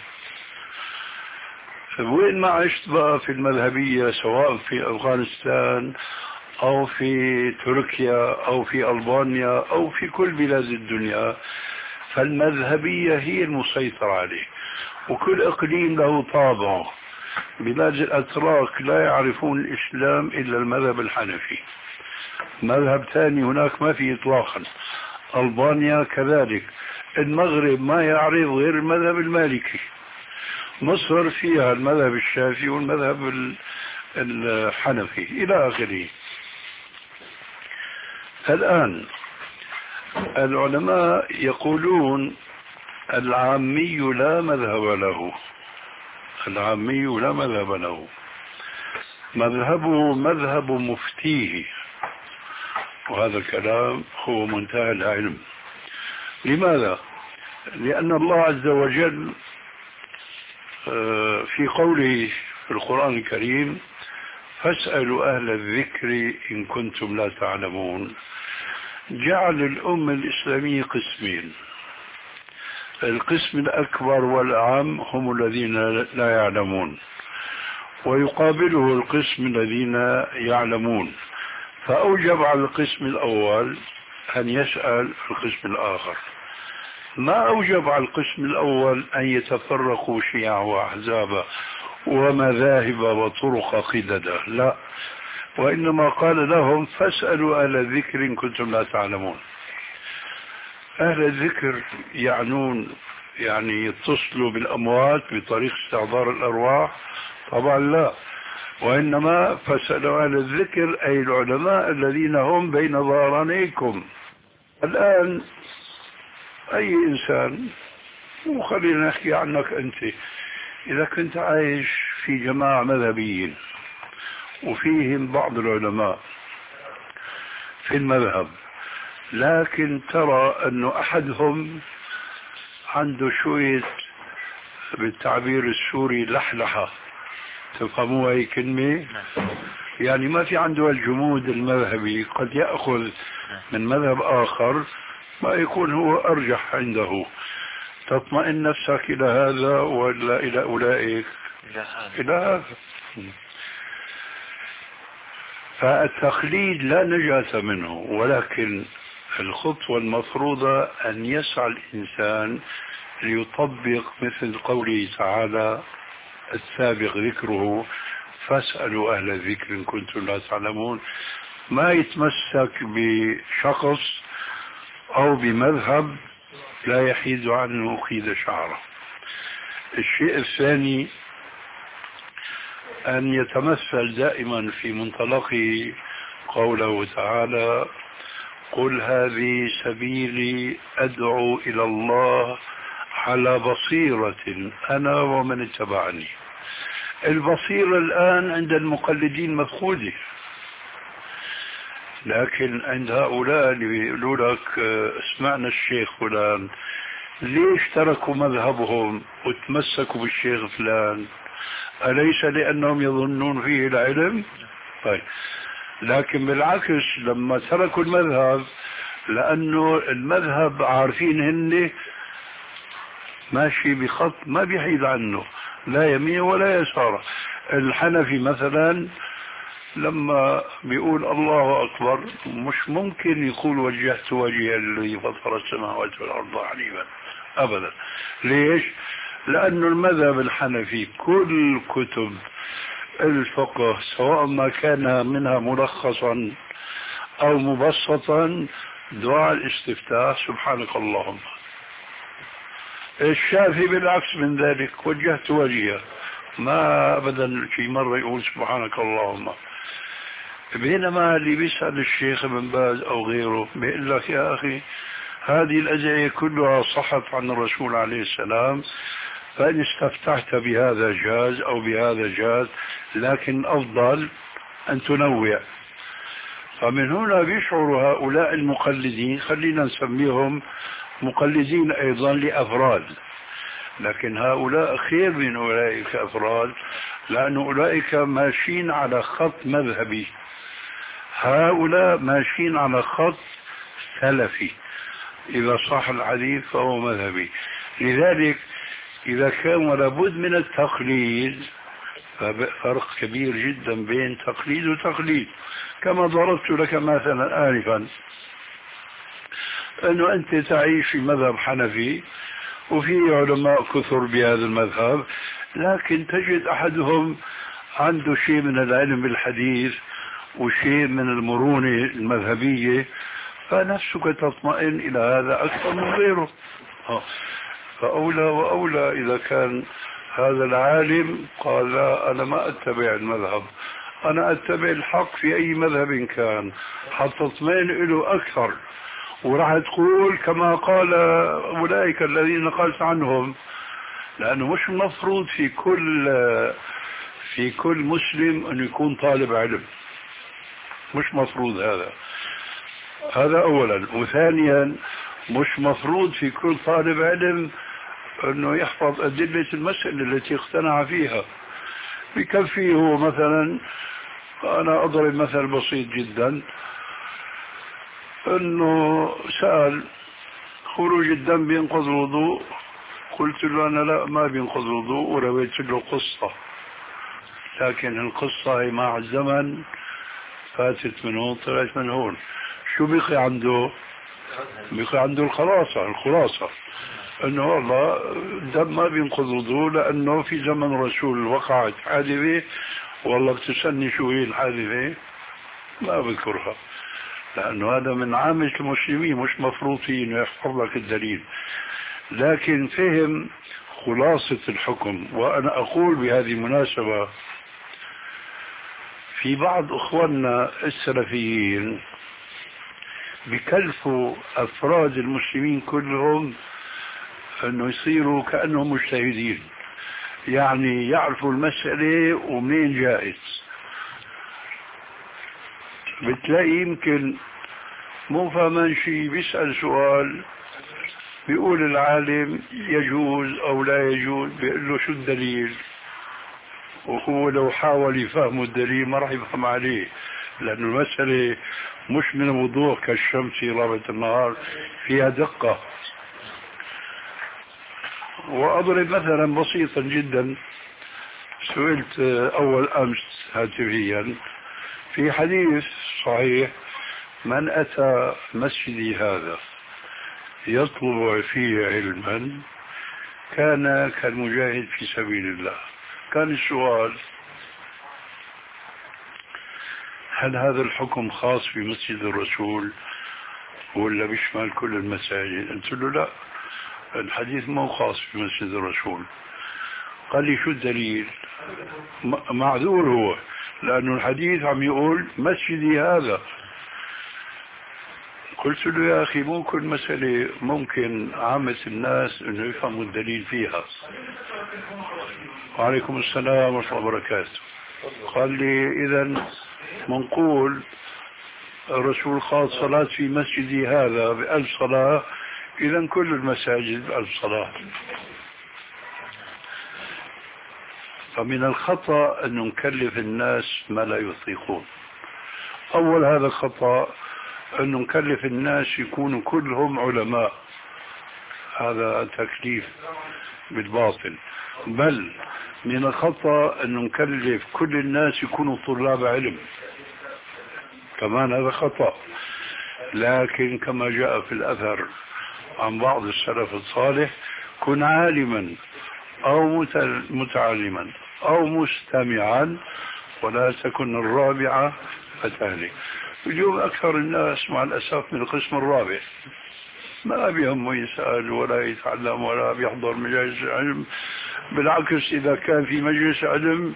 وين ما عشت بقى في المذهبية سواء في أفغانستان أو في تركيا أو في ألبانيا أو في كل بلاد الدنيا، فالمذهبية هي المسيطرة عليه، وكل إقليم له طابعه. بلاد الأتراك لا يعرفون الإسلام إلا المذهب الحنفي، مذهب ثاني هناك ما في إطلاقا. ألبانيا كذلك، المغرب ما يعرف غير المذهب المالكي، مصر فيها المذهب الشافعي والمذهب الحنفي إلى آخره. الآن العلماء يقولون العامي لا مذهب له، العامي لا مذهب له. مذهبه مذهب مفتيه، وهذا الكلام هو منتهى العلم. لماذا؟ لأن الله عز وجل في قوله في القرآن الكريم فاسألوا أهل الذكر إن كنتم لا تعلمون، جعل الأمة الإسلامية قسمين. القسم الأكبر والأعم هم الذين لا يعلمون، ويقابله القسم الذين يعلمون، فأوجب على القسم الأول أن يسأل القسم الآخر. ما أوجب على القسم الأول أن يتفرقوا شيعا وأحزابا ومذاهب وطرق قددا، لا، وإنما قال لهم فاسألوا أهل الذكر إن كنتم لا تعلمون. أهل الذكر يعنون يعني يتصلوا بالأموات بطريق استحضار الأرواح؟ طبعا لا، وإنما فاسألوا أهل الذكر أي العلماء الذين هم بين ظهرانيكم. الآن أي إنسان، وخلينا نحكي عنك أنت، إذا كنت عايش في جماعة مذهبيين وفيهم بعض العلماء في المذهب، لكن ترى أنه أحدهم عنده شوية بالتعبير السوري لحلحة، تفهموا هاي كلمة؟ يعني ما في عنده الجمود المذهبي، قد يأخذ من مذهب آخر ما يكون هو أرجح عنده. تطمئن نفسك إلى هذا ولا إلى أولئك؟ إلى هذا. فالتقليد لا نجاة منه، ولكن الخطوة المفروضة أن يسعى الإنسان ليطبق مثل قوله تعالى السابق ذكره فاسألوا أهل الذكر إن كنتم لا تعلمون، ما يتمسك بشخص أو بمذهب لا يحيد عنه قيد شعره. الشيء الثاني أن يتمثل دائما في منطلقه قوله تعالى قل هذه سبيلي أدعو إلى الله على بصيرة أنا ومن اتبعني. البصيرة الآن عند المقلدين مفقودة، لكن عند هؤلاء اللي يقولوا لك اسمعنا الشيخ فلان، ليش تركوا مذهبهم وتمسكوا بالشيخ فلان؟ أليس لأنهم يظنون فيه العلم؟ طيب، لكن بالعكس لما تركوا المذهب لأنه المذهب عارفين هن ماشي بخط ما بيحيد عنه لا يمين ولا يسار. الحنفي مثلا لما بيقول الله أكبر مش ممكن يقول وجهت وجهي الذي فطر السماوات والأرض حنيفا أبدا. ليش؟ لأن المذهب الحنفي كل كتب الفقه سواء ما كان منها ملخصا أو مبسطا دعاء الاستفتاح سبحانك اللهم. الشافعي بالعكس من ذلك وجهت وجهي، ما أبدا في مرة يقول سبحانك اللهم. بينما اللي بيسأل الشيخ ابن باز أو غيره بيقول لك يا أخي هذه الأدعية كلها صحت عن الرسول عليه السلام، فإن استفتحت بهذا جاز أو بهذا جاز، لكن أفضل أن تنوع. فمن هنا بيشعر هؤلاء المقلدين، خلينا نسميهم مقلدين أيضا لأفراد، لكن هؤلاء خير من أولئك أفراد، لأن أولئك ماشيين على خط مذهبي، هؤلاء ماشيين على خط سلفي، إذا صح الحديث فهو مذهبي. لذلك إذا كان لابد من التقليد فرق كبير جدا بين تقليد وتقليد. كما ضربت لك مثلا آنفا أنه أنت تعيش في مذهب حنفي وفي علماء كثر بهذا المذهب، لكن تجد أحدهم عنده شيء من العلم بالحديث وشيء من المرونة المذهبية، فنفسك تطمئن إلى هذا أكثر من غيره. فأولى وأولى إذا كان هذا العالم قال لا أنا ما أتبع المذهب، أنا أتبع الحق في أي مذهب كان، حتى تطمئن له أكثر، وراح تقول كما قال أولئك الذين قلت عنهم. لأنه مش المفروض في كل في كل مسلم أن يكون طالب علم، مش مفروض هذا. هذا أولا. وثانيا مش مفروض في كل طالب علم أنه يحفظ أدلة المسألة التي اقتنع فيها. بكفيه هو مثلا، أنا أضرب مثل بسيط جدا، أنه سأل خروج الدم بينقض الوضوء، قلت له أنا لا ما بينقض الوضوء، ورويت له قصة، لكن القصة هي مع الزمن فاتت من هون طلعت من هون. شو بقي عنده؟ بقي عنده الخلاصة الخلاصة انه والله الدم ما بينقض وضوء لانه في زمن الرسول وقعت حادثة، والله بتسألني شو هي الحادثة ما بذكرها، لانه هذا من عامة المسلمين، مش مفروض فيه انه يحفظ لك الدليل، لكن فهم خلاصة الحكم. وانا اقول بهذه المناسبة في بعض اخواننا السلفيين بكلفوا افراد المسلمين كلهم انه يصيروا كأنهم مجتهدين، يعني يعرفوا المسألة ومنين جائز. بتلاقي يمكن مو فاهمان شيء، بيسأل سؤال بيقول العالم يجوز او لا يجوز، بيقول له شو الدليل، وهو لو حاول يفهم الدليل ما راح يفهم عليه، لأن المسألة مش من وضوح كالشمس في رابعة النهار، فيها دقة. وأضرب مثلا بسيطا جدا، سئلت أول أمس هاتفيا في حديث صحيح: من أتى مسجدي هذا يطلب فيه علما كان كالمجاهد في سبيل الله. كان السؤال: هل هذا الحكم خاص بمسجد الرسول ولا بيشمل كل المساجد؟ قلت له لا، الحديث مو خاص بمسجد الرسول. قال لي شو الدليل؟ معذور هو، لأنه الحديث عم يقول مسجدي هذا. قلت له يا أخي مو كل مسألة ممكن عامة الناس أنه يفهموا الدليل فيها. وعليكم السلام ورحمة الله وبركاته. قال لي إذن منقول الرسول خاص صلاة في مسجدي هذا بألف صلاة، إذن كل المساجد بألف صلاة. فمن الخطأ أن نكلف الناس ما لا يطيقون. أول هذا الخطأ أن نكلف الناس يكونوا كلهم علماء، هذا تكليف بالباطل. بل من الخطأ أن نكلف كل الناس يكونوا طلاب علم، كمان هذا خطأ. لكن كما جاء في الأثر عن بعض السلف الصالح: كن عالما أو متعلما أو مستمعا ولا تكن الرابعة فتهلك. اليوم أكثر الناس مع الأسف من القسم الرابع، ما بيهمه يسأل ولا يتعلم ولا بيحضر مجالس علم. بالعكس إذا كان في مجلس علم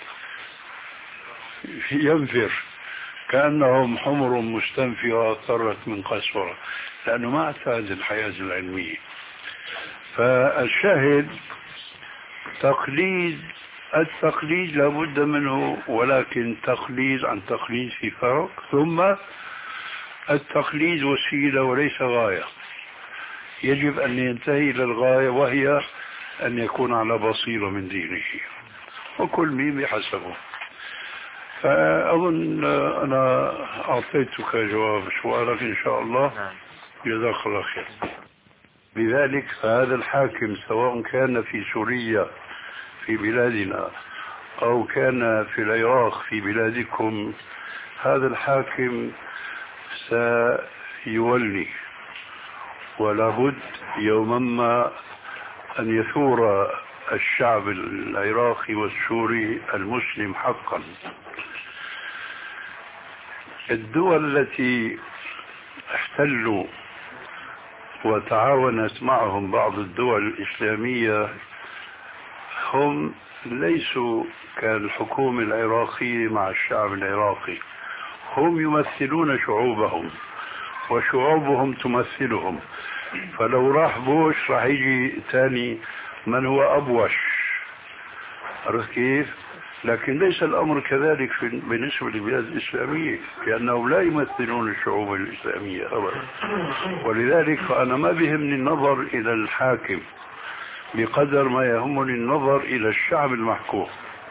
ينفر كأنهم حمر مستنفرة طرت من قسورة، لأنه ما اعتاد الحياة العلمية. فالشاهد تقليد، التقليد لابد منه، ولكن تقليد عن تقليد في فرق. ثم التقليد وسيلة وليس غاية، يجب أن ينتهي إلى الغاية، وهي أن يكون على بصيرة من دينه، وكل مين بحسبه. فأظن أنا أعطيتك جواب سؤالك إن شاء الله، جزاك الله خير. لذلك فهذا الحاكم سواء كان في سوريا في بلادنا أو كان في العراق في بلادكم، هذا الحاكم سيولي، ولا بد يوما ما أن يثور الشعب العراقي والسوري المسلم حقا. الدول التي احتلوا وتعاونت معهم بعض الدول الإسلامية هم ليسوا كالحكومة العراقية مع الشعب العراقي، هم يمثلون شعوبهم وشعوبهم تمثلهم. فلو راح بوش راح يجي ثاني من هو أبوش، عرفت كيف؟ لكن ليس الأمر كذلك بالنسبة للبلاد الإسلامية، لأنهم لا يمثلون الشعوب الإسلامية أبدا. ولذلك فأنا ما بيهمني النظر إلى الحاكم بقدر ما يهمني النظر إلى الشعب المحكوم.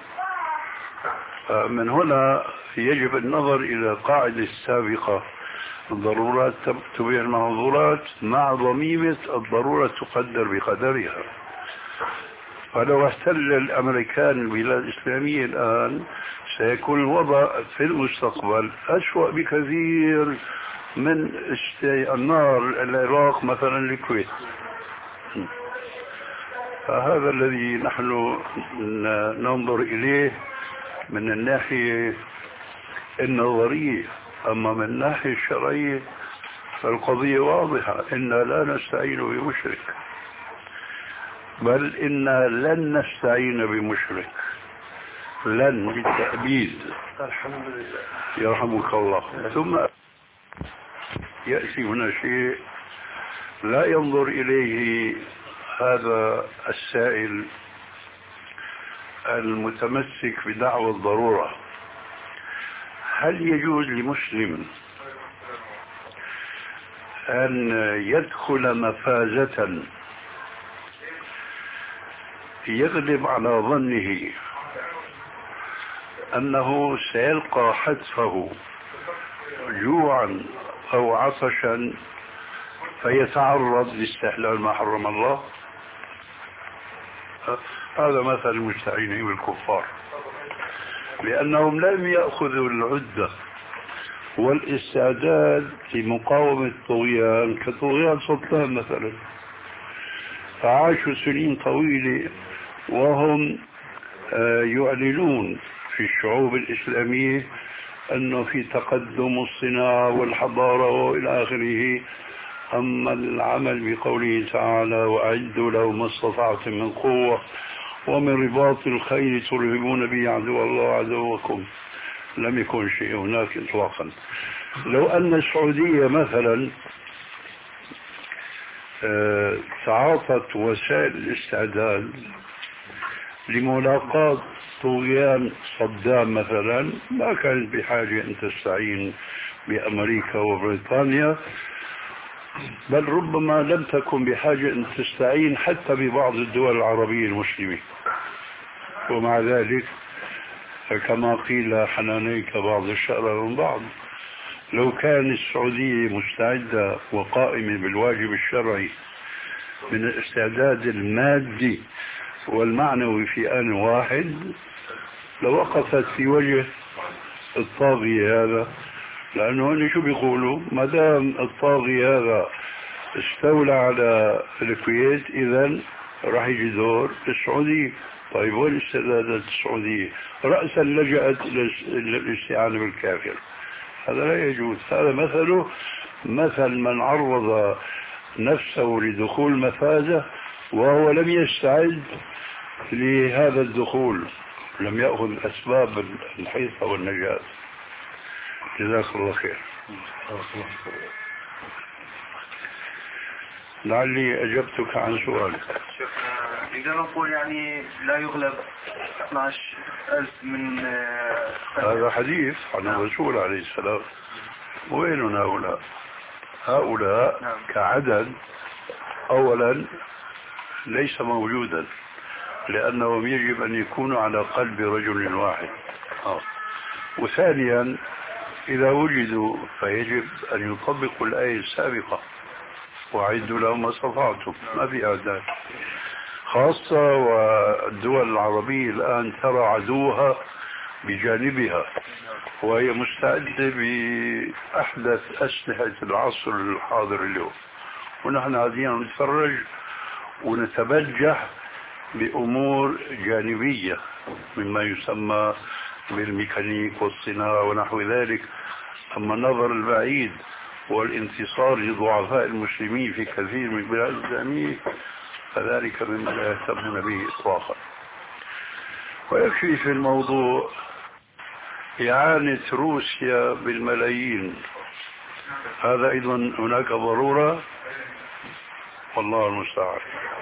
من هنا يجب النظر إلى القاعدة السابقة: الضرورات تبيح المحظورات، مع ضميمة الضرورة تقدر بقدرها. فلو احتل الأمريكان البلاد الإسلامية الآن سيكون الوضع في المستقبل أسوأ بكثير من النار العراق مثلا الكويت. فهذا الذي نحن ننظر إليه من الناحية النظرية. أما من الناحية الشرعية فالقضية واضحة: إنا لا نستعين بمشرك، بل إنا لن نستعين بمشرك، لن بالتأبيد. الحمد لله يرحمك الله. ثم يأتي هنا شيء لا ينظر إليه هذا السائل المتمسك بدعوى الضرورة: هل يجوز لمسلم أن يدخل مفازة يغلب على ظنه أنه سيلقى حتفه جوعا أو عطشا فيتعرض لاستحلال ما حرم الله؟ هذا مثل المستعينين بالكفار، لأنهم لم يأخذوا العدة والاستعداد لمقاومة الطغيان كطغيان سلطان مثلا، فعاشوا سنين طويلة وهم يعلنون في الشعوب الإسلامية أنه في تقدم الصناعة والحضارة وإلى آخره. أما العمل بقوله تعالى: وأعدوا له ما استطعتم من قوة ومن رباط الخيل ترهبون به عدو الله عدوكم، لم يكن شيء هناك إطلاقا. لو أن السعودية مثلا تعاطت وسائل الاستعداد لملاقاة طغيان صدام مثلا، ما كانت بحاجة أن تستعين بأمريكا وبريطانيا، بل ربما لم تكن بحاجة أن تستعين حتى ببعض الدول العربية المسلمة. ومع ذلك كما قيل: حنانيك بعض الشأر من بعض. لو كان السعودية مستعدة وقائمة بالواجب الشرعي من الاستعداد المادي والمعنوي في آن واحد لوقفت في وجه الطاغية هذا. لأنه هن شو بيقولوا؟ ما دام الطاغي هذا استولى على الكويت إذن راح يجي دور السعودية. طيب وين استعدادات السعودية؟ رأسا لجأت للاستعانة بالكافر. هذا لا يجوز. هذا مثله مثل من عرض نفسه لدخول مفازة وهو لم يستعد لهذا الدخول، لم يأخذ أسباب الحيطة والنجاة. جزاك الله خير. لعلي أجبتك عن سؤالك. نقدر نقول يعني لا يغلب اثني عشر ألف من هذا حديث عن الرسول عليه السلام. وين هؤلاء؟ هؤلاء نعم. كعدد أولا ليس موجودا، لأنهم يجب أن يكونوا على قلب رجل واحد. أوه. وثانيا إذا وجدوا فيجب أن يطبقوا الآية السابقة: وأعدوا لهم ما استطعتم. ما في أعداد، خاصة والدول العربية الآن ترى عدوها بجانبها وهي مستعدة بأحدث أسلحة العصر الحاضر اليوم، ونحن قاعدين نتفرج ونتبجح بأمور جانبية مما يسمى بالميكانيك والصناعة ونحو ذلك. أما النظر البعيد والانتصار لضعفاء المسلمين في كثير من البلاد الإسلامية فذلك مما لا يهتمون به إطلاقا. ويكفي في الموضوع إعانة روسيا بالملايين. هذا أيضا هناك ضرورة، والله المستعان.